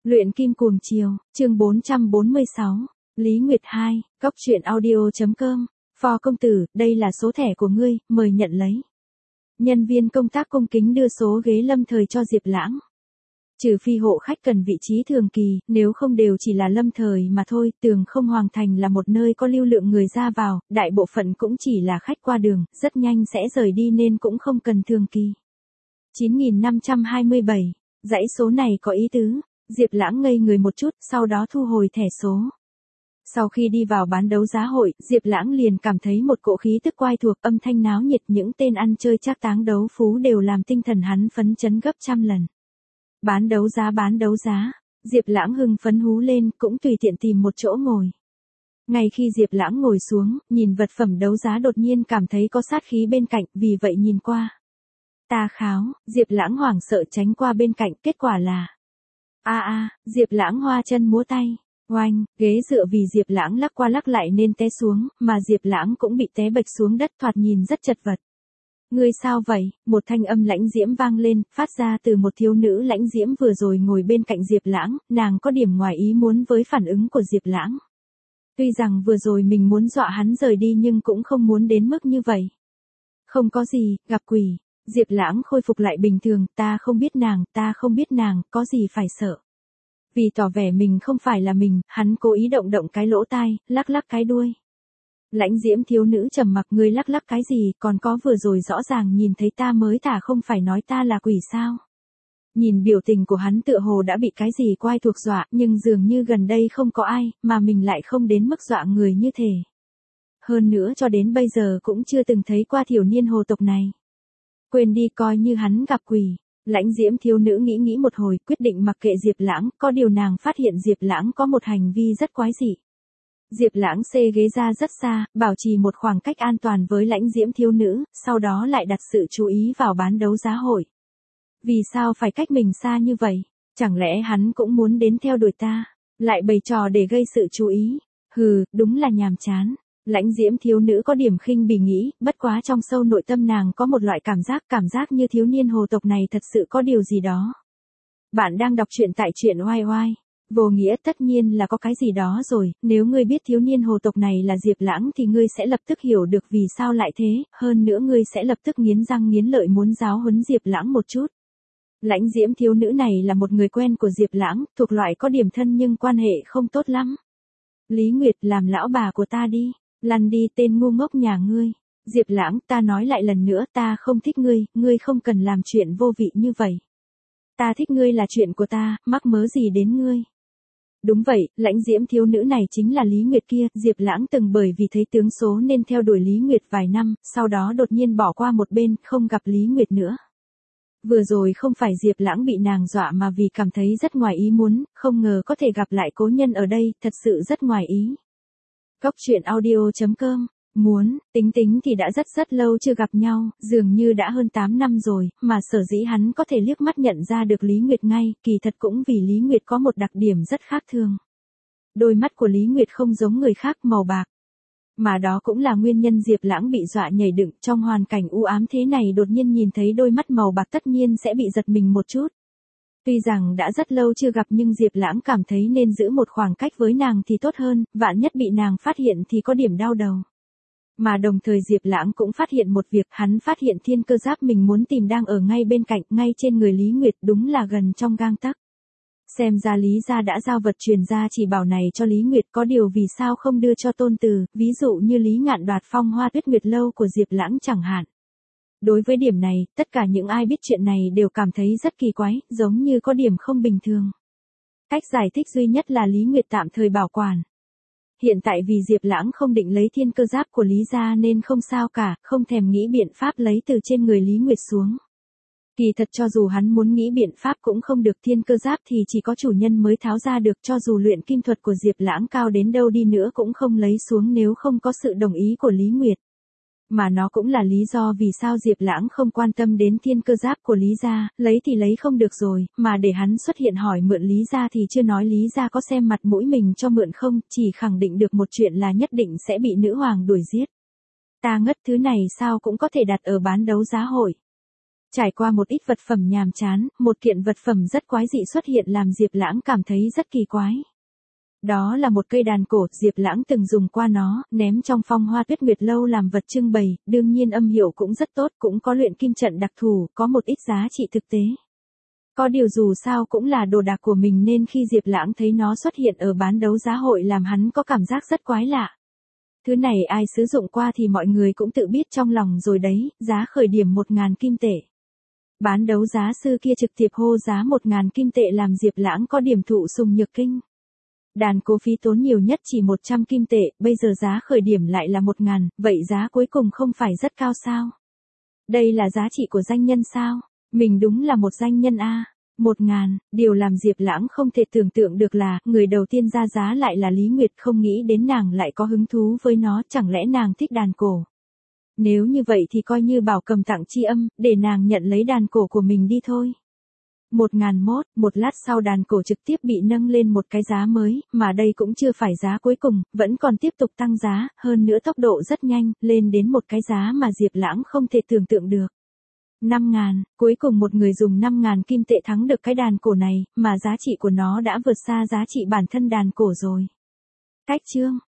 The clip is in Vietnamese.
Luyện kim cuồng chiều, chương 446, Lý Nguyệt 2, Cốc truyện audio.com, Phò công tử, đây là số thẻ của ngươi, mời nhận lấy. Nhân viên công tác cung kính đưa số ghế lâm thời cho Diệp Lãng. Trừ phi hộ khách cần vị trí thường kỳ, nếu không đều chỉ là lâm thời mà thôi. Tường Không Hoàng Thành là một nơi có lưu lượng người ra vào, đại bộ phận cũng chỉ là khách qua đường, rất nhanh sẽ rời đi nên cũng không cần thường kỳ. 9527, dãy số này có ý tứ. Diệp Lãng ngây người một chút, sau đó thu hồi thẻ số. Sau khi đi vào bán đấu giá hội, Diệp Lãng liền cảm thấy một cỗ khí tức quen thuộc, âm thanh náo nhiệt, những tên ăn chơi trác táng đấu phú đều làm tinh thần hắn phấn chấn gấp trăm lần. Bán đấu giá, Diệp Lãng hưng phấn hú lên, cũng tùy tiện tìm một chỗ ngồi. Ngay khi Diệp Lãng ngồi xuống, nhìn vật phẩm đấu giá đột nhiên cảm thấy có sát khí bên cạnh, vì vậy nhìn qua. Ta kháo, Diệp Lãng hoảng sợ tránh qua bên cạnh, kết quả là Diệp Lãng hoa chân múa tay, oanh, ghế dựa vì Diệp Lãng lắc qua lắc lại nên té xuống, mà Diệp Lãng cũng bị té bệch xuống đất, thoạt nhìn rất chật vật. Ngươi sao vậy? Một thanh âm lãnh diễm vang lên, phát ra từ một thiếu nữ lãnh diễm vừa rồi ngồi bên cạnh Diệp Lãng, nàng có điểm ngoài ý muốn với phản ứng của Diệp Lãng. Tuy rằng vừa rồi mình muốn dọa hắn rời đi nhưng cũng không muốn đến mức như vậy. Không có gì, gặp quỷ. Diệp Lãng khôi phục lại bình thường, ta không biết nàng, có gì phải sợ. Vì tỏ vẻ mình không phải là mình, hắn cố ý động cái lỗ tai, lắc cái đuôi. Lãnh diễm thiếu nữ trầm mặc, ngươi lắc cái gì, còn có vừa rồi rõ ràng nhìn thấy ta mới thả, không phải nói ta là quỷ sao. Nhìn biểu tình của hắn tựa hồ đã bị cái gì quái thuộc dọa, nhưng dường như gần đây không có ai, mà mình lại không đến mức dọa người như thế. Hơn nữa cho đến bây giờ cũng chưa từng thấy qua thiểu niên hồ tộc này. Quên đi, coi như hắn gặp quỷ. Lãnh diễm thiếu nữ nghĩ một hồi, quyết định mặc kệ Diệp Lãng, có điều nàng phát hiện Diệp Lãng có một hành vi rất quái dị. Diệp Lãng xê ghế ra rất xa, bảo trì một khoảng cách an toàn với lãnh diễm thiếu nữ, sau đó lại đặt sự chú ý vào bán đấu giá hội. Vì sao phải cách mình xa như vậy? Chẳng lẽ hắn cũng muốn đến theo đuổi ta? Lại bày trò để gây sự chú ý? Hừ, đúng là nhàm chán. Lãnh diễm thiếu nữ có điểm khinh bỉ nghĩ, bất quá trong sâu nội tâm nàng có một loại cảm giác như thiếu niên hồ tộc này thật sự có điều gì đó. Bạn đang đọc truyện tại truyện oai oai. Vô nghĩa, tất nhiên là có cái gì đó rồi, nếu ngươi biết thiếu niên hồ tộc này là Diệp Lãng thì ngươi sẽ lập tức hiểu được vì sao lại thế, hơn nữa ngươi sẽ lập tức nghiến răng nghiến lợi muốn giáo huấn Diệp Lãng một chút. Lãnh diễm thiếu nữ này là một người quen của Diệp Lãng, thuộc loại có điểm thân nhưng quan hệ không tốt lắm. Lý Nguyệt, làm lão bà của ta đi, lăn đi tên ngu ngốc nhà ngươi. Diệp Lãng, ta nói lại lần nữa, ta không thích ngươi, ngươi không cần làm chuyện vô vị như vậy. Ta thích ngươi là chuyện của ta, mắc mớ gì đến ngươi. Đúng vậy, lãnh diễm thiếu nữ này chính là Lý Nguyệt kia, Diệp Lãng từng bởi vì thấy tướng số nên theo đuổi Lý Nguyệt vài năm, sau đó đột nhiên bỏ qua một bên, không gặp Lý Nguyệt nữa. Vừa rồi không phải Diệp Lãng bị nàng dọa mà vì cảm thấy rất ngoài ý muốn, không ngờ có thể gặp lại cố nhân ở đây, thật sự rất ngoài ý. Cốc truyện audio.com, tính thì đã rất lâu chưa gặp nhau, dường như đã hơn 8 năm rồi, mà sở dĩ hắn có thể liếc mắt nhận ra được Lý Nguyệt ngay, kỳ thật cũng vì Lý Nguyệt có một đặc điểm rất khác thường. Đôi mắt của Lý Nguyệt không giống người khác, màu bạc. Mà đó cũng là nguyên nhân Diệp Lãng bị dọa nhảy dựng, trong hoàn cảnh u ám thế này đột nhiên nhìn thấy đôi mắt màu bạc tất nhiên sẽ bị giật mình một chút. Tuy rằng đã rất lâu chưa gặp nhưng Diệp Lãng cảm thấy nên giữ một khoảng cách với nàng thì tốt hơn, vạn nhất bị nàng phát hiện thì có điểm đau đầu. Mà đồng thời Diệp Lãng cũng phát hiện một việc, hắn phát hiện thiên cơ giáp mình muốn tìm đang ở ngay bên cạnh, ngay trên người Lý Nguyệt, đúng là gần trong gang tấc. Xem ra Lý gia đã giao vật truyền gia chỉ bảo này cho Lý Nguyệt, có điều vì sao không đưa cho tôn tử, ví dụ như Lý Ngạn đoạt Phong Hoa Tuyết Nguyệt lâu của Diệp Lãng chẳng hạn. Đối với điểm này, tất cả những ai biết chuyện này đều cảm thấy rất kỳ quái, giống như có điểm không bình thường. Cách giải thích duy nhất là Lý Nguyệt tạm thời bảo quản. Hiện tại vì Diệp Lãng không định lấy thiên cơ giáp của Lý gia nên không sao cả, không thèm nghĩ biện pháp lấy từ trên người Lý Nguyệt xuống. Kỳ thật cho dù hắn muốn nghĩ biện pháp cũng không được, thiên cơ giáp thì chỉ có chủ nhân mới tháo ra được, cho dù luyện kim thuật của Diệp Lãng cao đến đâu đi nữa cũng không lấy xuống nếu không có sự đồng ý của Lý Nguyệt. Mà nó cũng là lý do vì sao Diệp Lãng không quan tâm đến thiên cơ giáp của Lý gia, lấy thì lấy không được rồi, mà để hắn xuất hiện hỏi mượn Lý gia thì chưa nói Lý gia có xem mặt mũi mình cho mượn không, chỉ khẳng định được một chuyện là nhất định sẽ bị nữ hoàng đuổi giết. Ta ngất, thứ này sao cũng có thể đặt ở bán đấu giá hội. Trải qua một ít vật phẩm nhàm chán, một kiện vật phẩm rất quái dị xuất hiện làm Diệp Lãng cảm thấy rất kỳ quái. Đó là một cây đàn cổ, Diệp Lãng từng dùng qua nó, ném trong Phong Hoa Tuyết Nguyệt lâu làm vật trưng bày, đương nhiên âm hiệu cũng rất tốt, cũng có luyện kim trận đặc thù, có một ít giá trị thực tế. Có điều dù sao cũng là đồ đạc của mình nên khi Diệp Lãng thấy nó xuất hiện ở bán đấu giá hội làm hắn có cảm giác rất quái lạ. Thứ này ai sử dụng qua thì mọi người cũng tự biết trong lòng rồi đấy, giá khởi điểm 1.000 kim tệ. Bán đấu giá sư kia trực tiếp hô giá 1.000 kim tệ làm Diệp Lãng có điểm thụ sùng nhược kinh. Đàn cổ phí tốn nhiều nhất chỉ 100 kim tệ, bây giờ giá khởi điểm lại là 1.000, vậy giá cuối cùng không phải rất cao sao? Đây là giá trị của danh nhân sao? Mình đúng là một danh nhân a. 1.000, điều làm Diệp Lãng không thể tưởng tượng được là, người đầu tiên ra giá lại là Lý Nguyệt, không nghĩ đến nàng lại có hứng thú với nó, chẳng lẽ nàng thích đàn cổ. Nếu như vậy thì coi như bảo cầm tặng tri âm, để nàng nhận lấy đàn cổ của mình đi thôi. 1.001, một lát sau đàn cổ trực tiếp bị nâng lên một cái giá mới, mà đây cũng chưa phải giá cuối cùng, vẫn còn tiếp tục tăng giá, hơn nữa tốc độ rất nhanh, lên đến một cái giá mà Diệp Lãng không thể tưởng tượng được. 5.000, cuối cùng một người dùng 5.000 kim tệ thắng được cái đàn cổ này, mà giá trị của nó đã vượt xa giá trị bản thân đàn cổ rồi. Cách chương